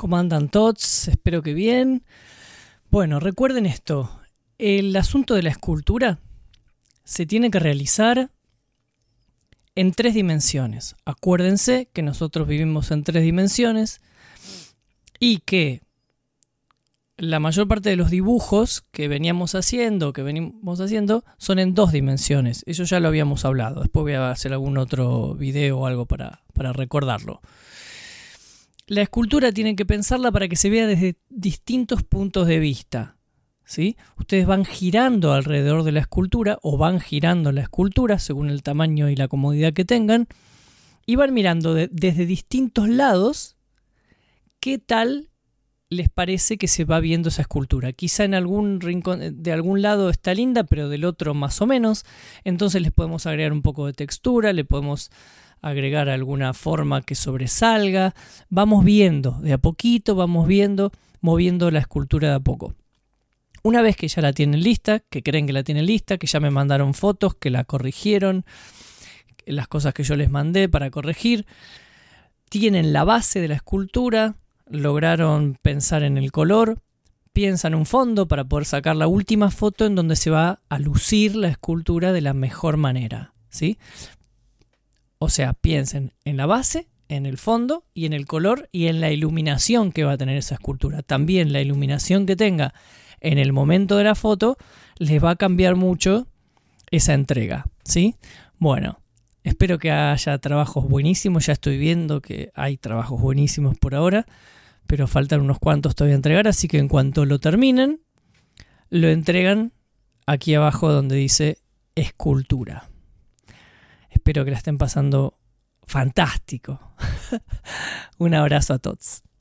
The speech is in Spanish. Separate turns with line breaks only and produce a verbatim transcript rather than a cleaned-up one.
¿Cómo andan tots? Espero que bien. Bueno, recuerden esto. El asunto de la escultura se tiene que realizar en tres dimensiones. Acuérdense que nosotros vivimos en tres dimensiones y que la mayor parte de los dibujos que veníamos haciendo, que venimos haciendo, son en dos dimensiones. Eso ya lo habíamos hablado. Después voy a hacer algún otro video o algo para, para recordarlo. La escultura tienen que pensarla para que se vea desde distintos puntos de vista, ¿sí? Ustedes van girando alrededor de la escultura o van girando la escultura según el tamaño y la comodidad que tengan y van mirando de, desde distintos lados qué tal les parece que se va viendo esa escultura. Quizá en algún rincón, de algún lado está linda, pero del otro más o menos. Entonces les podemos agregar un poco de textura, le podemos agregar alguna forma que sobresalga. Vamos viendo de a poquito, vamos viendo, moviendo la escultura de a poco. Una vez que ya la tienen lista, que creen que la tienen lista, que ya me mandaron fotos, que la corrigieron, las cosas que yo les mandé para corregir, tienen la base de la escultura, lograron pensar en el color, piensan un fondo para poder sacar la última foto en donde se va a lucir la escultura de la mejor manera, ¿sí? O sea, piensen en la base, en el fondo y en el color y en la iluminación que va a tener esa escultura. También la iluminación que tenga en el momento de la foto les va a cambiar mucho esa entrega, ¿sí? Bueno, espero que haya trabajos buenísimos. Ya estoy viendo que hay trabajos buenísimos por ahora, pero faltan unos cuantos todavía a entregar, así que en cuanto lo terminen, lo entregan aquí abajo donde dice escultura. Espero que la estén pasando fantástico. Un abrazo a todos.